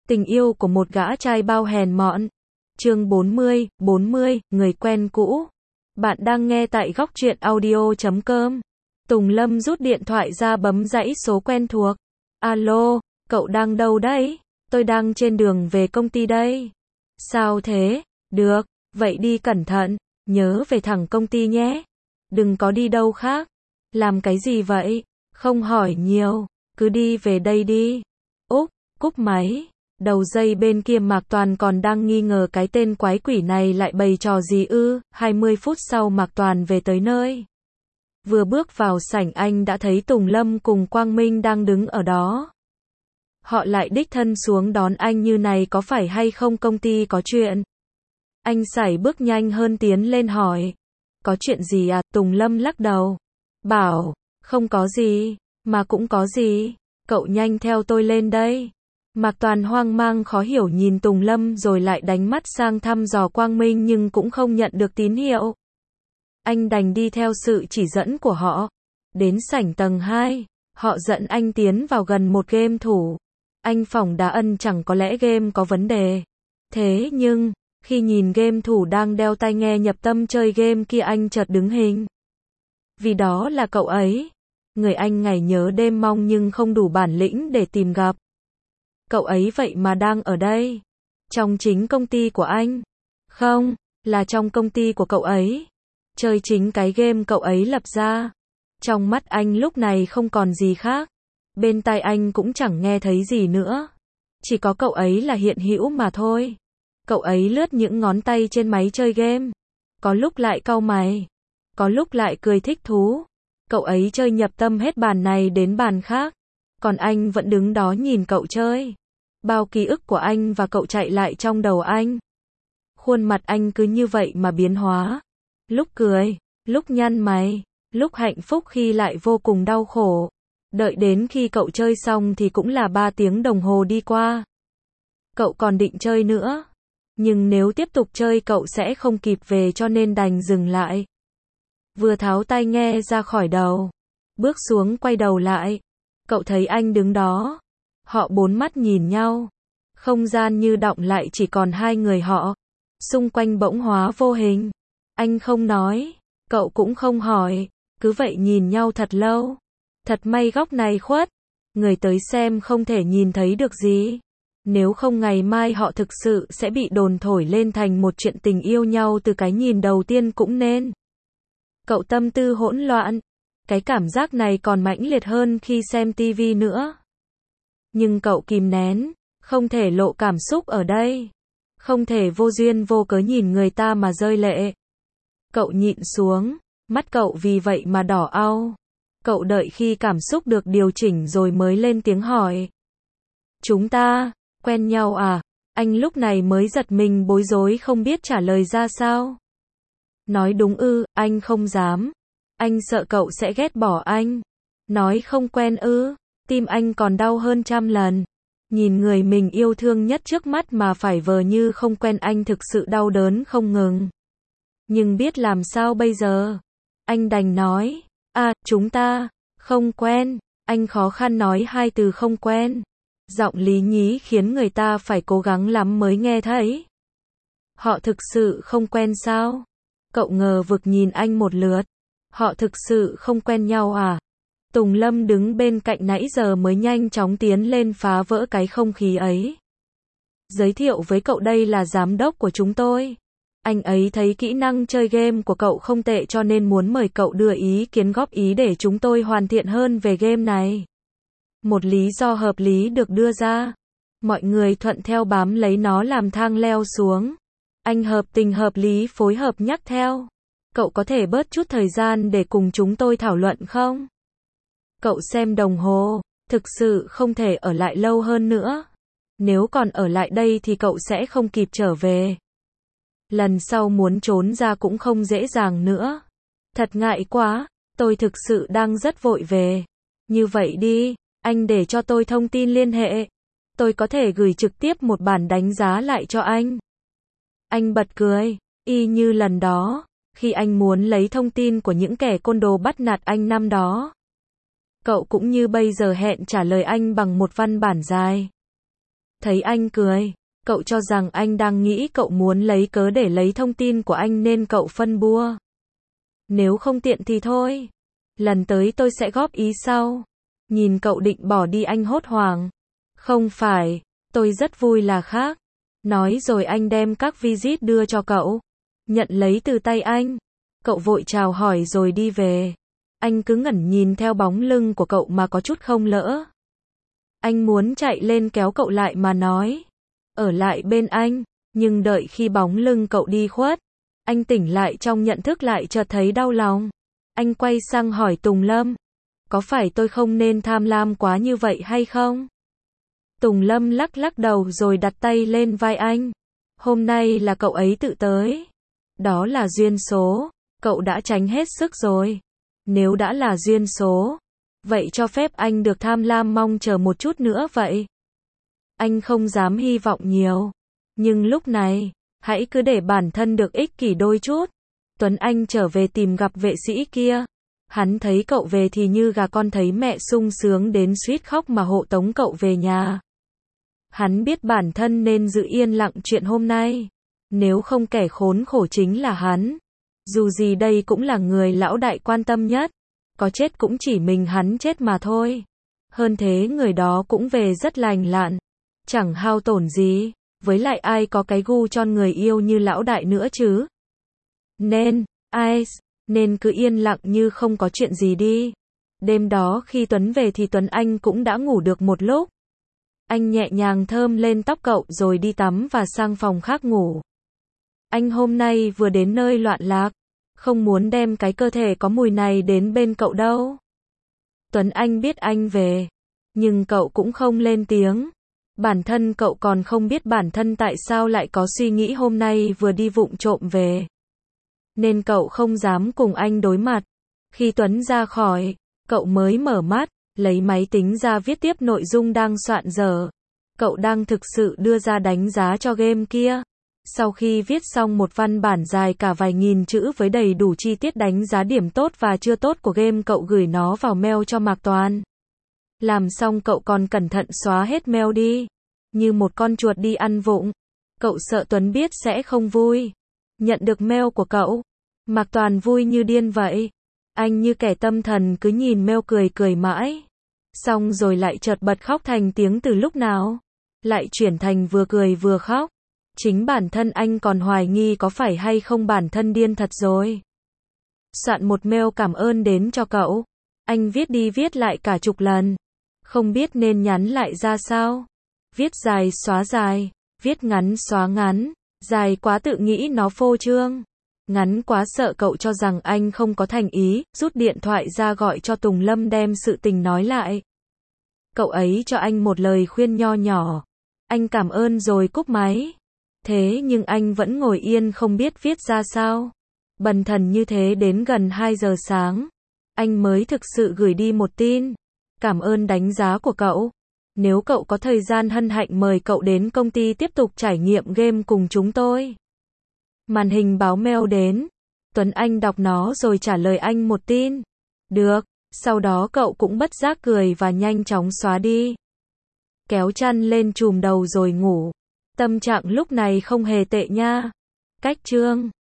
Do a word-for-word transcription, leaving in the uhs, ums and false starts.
Tình yêu của một gã trai bao hèn mọn. Chương bốn mươi, bốn mươi, người quen cũ. Bạn đang nghe tại góc truyện audio chấm com. Tùng Lâm rút điện thoại ra bấm dãy số quen thuộc. Alo, cậu đang đâu đấy? Tôi đang trên đường về công ty đây. Sao thế? Được, vậy đi cẩn thận, nhớ về thẳng công ty nhé. Đừng có đi đâu khác. Làm cái gì vậy? Không hỏi nhiều, cứ đi về đây đi. Úc, cúp máy. Đầu dây bên kia Mạc Toàn còn đang nghi ngờ cái tên quái quỷ này lại bày trò gì ư. hai mươi phút sau Mạc Toàn về tới nơi. Vừa bước vào sảnh anh đã thấy Tùng Lâm cùng Quang Minh đang đứng ở đó. Họ lại đích thân xuống đón anh như này có phải hay không, công ty có chuyện? Anh sải bước nhanh hơn tiến lên hỏi. Có chuyện gì à? Tùng Lâm lắc đầu. Bảo, không có gì, mà cũng có gì. Cậu nhanh theo tôi lên đây. Mạc Toàn hoang mang khó hiểu nhìn Tùng Lâm rồi lại đánh mắt sang thăm dò Quang Minh nhưng cũng không nhận được tín hiệu. Anh đành đi theo sự chỉ dẫn của họ. Đến sảnh tầng hai, họ dẫn anh tiến vào gần một game thủ. Anh phỏng đá ân chẳng có lẽ game có vấn đề. Thế nhưng, khi nhìn game thủ đang đeo tai nghe nhập tâm chơi game kia anh chợt đứng hình. Vì đó là cậu ấy. Người anh ngày nhớ đêm mong nhưng không đủ bản lĩnh để tìm gặp. Cậu ấy vậy mà đang ở đây. Trong chính công ty của anh. Không, là trong công ty của cậu ấy. Chơi chính cái game cậu ấy lập ra. Trong mắt anh lúc này không còn gì khác. Bên tai anh cũng chẳng nghe thấy gì nữa. Chỉ có cậu ấy là hiện hữu mà thôi. Cậu ấy lướt những ngón tay trên máy chơi game. Có lúc lại cau mày. Có lúc lại cười thích thú. Cậu ấy chơi nhập tâm hết bàn này đến bàn khác. Còn anh vẫn đứng đó nhìn cậu chơi. Bao ký ức của anh và cậu chạy lại trong đầu anh. Khuôn mặt anh cứ như vậy mà biến hóa. Lúc cười, lúc nhăn mày, lúc hạnh phúc khi lại vô cùng đau khổ. Đợi đến khi cậu chơi xong thì cũng là ba tiếng đồng hồ đi qua. Cậu còn định chơi nữa. Nhưng nếu tiếp tục chơi cậu sẽ không kịp về cho nên đành dừng lại. Vừa tháo tai nghe ra khỏi đầu. Bước xuống quay đầu lại. Cậu thấy anh đứng đó. Họ bốn mắt nhìn nhau. Không gian như đọng lại chỉ còn hai người họ. Xung quanh bỗng hóa vô hình. Anh không nói. Cậu cũng không hỏi. Cứ vậy nhìn nhau thật lâu. Thật may góc này khuất. Người tới xem không thể nhìn thấy được gì. Nếu không ngày mai họ thực sự sẽ bị đồn thổi lên thành một chuyện tình yêu nhau từ cái nhìn đầu tiên cũng nên. Cậu tâm tư hỗn loạn. Cái cảm giác này còn mãnh liệt hơn khi xem tivi nữa. Nhưng cậu kìm nén. Không thể lộ cảm xúc ở đây. Không thể vô duyên vô cớ nhìn người ta mà rơi lệ. Cậu nhịn xuống. Mắt cậu vì vậy mà đỏ au. Cậu đợi khi cảm xúc được điều chỉnh rồi mới lên tiếng hỏi. Chúng ta, quen nhau à? Anh lúc này mới giật mình bối rối không biết trả lời ra sao. Nói đúng ư, anh không dám. Anh sợ cậu sẽ ghét bỏ anh. Nói không quen ư, tim anh còn đau hơn trăm lần. Nhìn người mình yêu thương nhất trước mắt mà phải vờ như không quen anh thực sự đau đớn không ngừng. Nhưng biết làm sao bây giờ? Anh đành nói. À, chúng ta, không quen. Anh khó khăn nói hai từ không quen. Giọng lý nhí khiến người ta phải cố gắng lắm mới nghe thấy. Họ thực sự không quen sao? Cậu ngờ vực nhìn anh một lượt. Họ thực sự không quen nhau à? Tùng Lâm đứng bên cạnh nãy giờ mới nhanh chóng tiến lên phá vỡ cái không khí ấy. Giới thiệu với cậu đây là giám đốc của chúng tôi. Anh ấy thấy kỹ năng chơi game của cậu không tệ cho nên muốn mời cậu đưa ý kiến góp ý để chúng tôi hoàn thiện hơn về game này. Một lý do hợp lý được đưa ra. Mọi người thuận theo bám lấy nó làm thang leo xuống. Anh hợp tình hợp lý phối hợp nhắc theo. Cậu có thể bớt chút thời gian để cùng chúng tôi thảo luận không? Cậu xem đồng hồ. Thực sự không thể ở lại lâu hơn nữa. Nếu còn ở lại đây thì cậu sẽ không kịp trở về. Lần sau muốn trốn ra cũng không dễ dàng nữa. Thật ngại quá, tôi thực sự đang rất vội về. Như vậy đi, anh để cho tôi thông tin liên hệ. Tôi có thể gửi trực tiếp một bản đánh giá lại cho anh. Anh bật cười, y như lần đó, khi anh muốn lấy thông tin của những kẻ côn đồ bắt nạt anh năm đó. Cậu cũng như bây giờ hẹn trả lời anh bằng một văn bản dài. Thấy anh cười, cậu cho rằng anh đang nghĩ cậu muốn lấy cớ để lấy thông tin của anh nên cậu phân bua. Nếu không tiện thì thôi. Lần tới tôi sẽ góp ý sau. Nhìn cậu định bỏ đi anh hốt hoảng. Không phải, tôi rất vui là khác. Nói rồi anh đem các visit đưa cho cậu. Nhận lấy từ tay anh. Cậu vội chào hỏi rồi đi về. Anh cứ ngẩn nhìn theo bóng lưng của cậu mà có chút không lỡ. Anh muốn chạy lên kéo cậu lại mà nói. Ở lại bên anh. Nhưng đợi khi bóng lưng cậu đi khuất. Anh tỉnh lại trong nhận thức lại chợt thấy đau lòng. Anh quay sang hỏi Tùng Lâm. Có phải tôi không nên tham lam quá như vậy hay không? Tùng Lâm lắc lắc đầu rồi đặt tay lên vai anh. Hôm nay là cậu ấy tự tới. Đó là duyên số. Cậu đã tránh hết sức rồi. Nếu đã là duyên số, vậy cho phép anh được tham lam mong chờ một chút nữa vậy. Anh không dám hy vọng nhiều. Nhưng lúc này, hãy cứ để bản thân được ích kỷ đôi chút. Tuấn Anh trở về tìm gặp vệ sĩ kia. Hắn thấy cậu về thì như gà con thấy mẹ sung sướng đến suýt khóc mà hộ tống cậu về nhà. Hắn biết bản thân nên giữ yên lặng chuyện hôm nay. Nếu không kẻ khốn khổ chính là hắn. Dù gì đây cũng là người lão đại quan tâm nhất. Có chết cũng chỉ mình hắn chết mà thôi. Hơn thế người đó cũng về rất lành lặn. Chẳng hao tổn gì. Với lại ai có cái gu tròn người yêu như lão đại nữa chứ. Nên, ai, nên cứ yên lặng như không có chuyện gì đi. Đêm đó khi Tuấn về thì Tuấn Anh cũng đã ngủ được một lúc. Anh nhẹ nhàng thơm lên tóc cậu rồi đi tắm và sang phòng khác ngủ. Anh hôm nay vừa đến nơi loạn lạc. Không muốn đem cái cơ thể có mùi này đến bên cậu đâu. Tuấn Anh biết anh về. Nhưng cậu cũng không lên tiếng. Bản thân cậu còn không biết bản thân tại sao lại có suy nghĩ hôm nay vừa đi vụng trộm về. Nên cậu không dám cùng anh đối mặt. Khi Tuấn ra khỏi, cậu mới mở mắt, lấy máy tính ra viết tiếp nội dung đang soạn dở. Cậu đang thực sự đưa ra đánh giá cho game kia. Sau khi viết xong một văn bản dài cả vài nghìn chữ với đầy đủ chi tiết đánh giá điểm tốt và chưa tốt của game, cậu gửi nó vào mail cho Mạc Toàn. Làm xong cậu còn cẩn thận xóa hết mail đi. Như một con chuột đi ăn vụng. Cậu sợ Tuấn biết sẽ không vui. Nhận được mail của cậu, Mạc Toàn vui như điên vậy. Anh như kẻ tâm thần cứ nhìn mail cười cười mãi. Xong rồi lại chợt bật khóc thành tiếng từ lúc nào. Lại chuyển thành vừa cười vừa khóc. Chính bản thân anh còn hoài nghi có phải hay không bản thân điên thật rồi. Soạn một mail cảm ơn đến cho cậu. Anh viết đi viết lại cả chục lần. Không biết nên nhắn lại ra sao. Viết dài xóa dài. Viết ngắn xóa ngắn. Dài quá tự nghĩ nó phô trương. Ngắn quá sợ cậu cho rằng anh không có thành ý. Rút điện thoại ra gọi cho Tùng Lâm đem sự tình nói lại. Cậu ấy cho anh một lời khuyên nho nhỏ. Anh cảm ơn rồi cúp máy. Thế nhưng anh vẫn ngồi yên không biết viết ra sao. Bần thần như thế đến gần hai giờ sáng. Anh mới thực sự gửi đi một tin. Cảm ơn đánh giá của cậu. Nếu cậu có thời gian hân hạnh mời cậu đến công ty tiếp tục trải nghiệm game cùng chúng tôi. Màn hình báo mail đến. Tuấn Anh đọc nó rồi trả lời anh một tin. Được. Sau đó cậu cũng bất giác cười và nhanh chóng xóa đi. Kéo chăn lên trùm đầu rồi ngủ. Tâm trạng lúc này không hề tệ nha. Cách chương